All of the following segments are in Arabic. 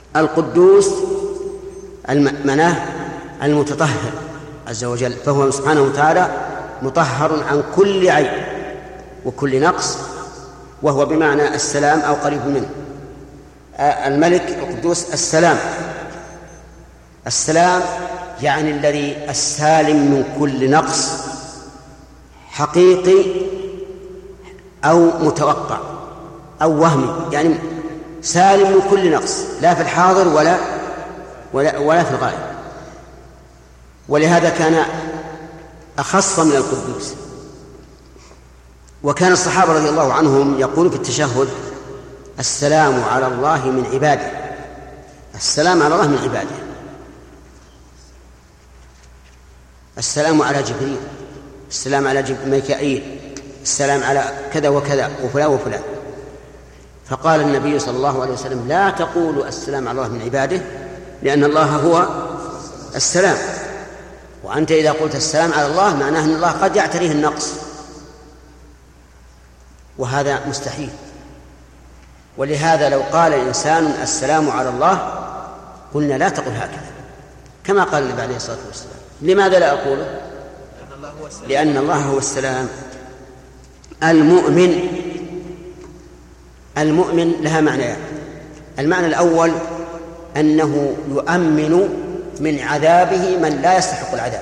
القدوس معناه المتطهر عز وجل، فهو سبحانه وتعالى مطهر عن كل عيب وكل نقص، وهو بمعنى السلام أو قريب منه. الملك القدوس السلام. السلام يعني الذي السالم من كل نقص حقيقي أو متوقع أو وهمي، يعني سالم من كل نقص، لا في الحاضر ولا في الغائب. ولهذا كان أخص من القدوس. وكان الصحابة رضي الله عنهم يقولون في التشهد: السلام على الله من عباده. السلام على الله من عباده. السلام على جبريل، السلام على ميكائيل، السلام على كذا وكذا وفلان وفلان. فقال النبي صلى الله عليه وسلم: لا تقولوا السلام على الله من عباده، لأن الله هو السلام. وأنت إذا قلت السلام على الله معناه أن الله قد يعتريه النقص، وهذا مستحيل. ولهذا لو قال الإنسان السلام على الله قلنا لا تقل هكذا، كما قال النبي عليه الصلاة والسلام. لماذا لا أقوله؟ لأن الله هو السلام. المؤمن لها معنيان. المعنى الأول أنه يؤمن من عذابه من لا يستحق العذاب،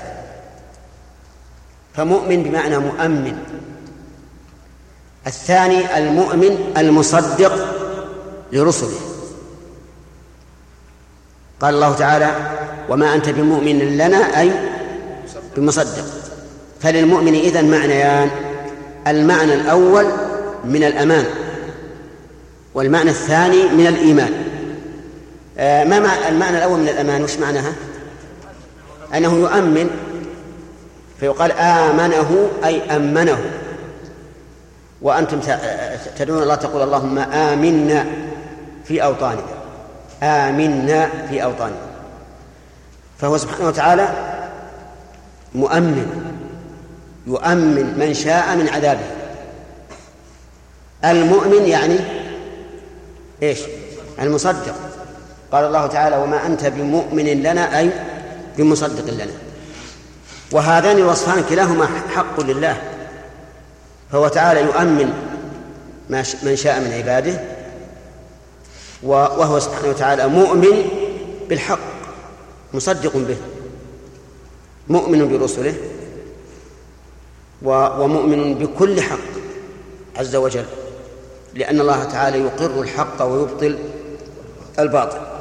فمؤمن بمعنى مؤمن. الثاني المؤمن المصدق لرسله. قال الله تعالى: وما أنت بمؤمن لنا، أي بمصدق. فللمؤمن إذن معنيان: المعنى الأول من الأمان، والمعنى الثاني من الإيمان. ما المعنى الأول من الأمان؟ وش معناها؟ أنه يؤمن، فيقال آمنه أي أمنه. وأنتم تدعون الله تقول: اللهم آمنا في أوطاننا، آمنا في أوطاننا. فهو سبحانه وتعالى مؤمن، يؤمن من شاء من عذابه. المؤمن يعني إيش؟ المصدق. قال الله تعالى: وما أنت بمؤمن لنا، أي بمصدق لنا. وهذان الوصفان كلاهما حق لله، فهو تعالى يؤمن من شاء من عباده، وهو سبحانه وتعالى مؤمن بالحق مصدق به، مؤمن برسله ومؤمن بكل حق عز وجل، لأن الله تعالى يقر الحق ويبطل الباطل.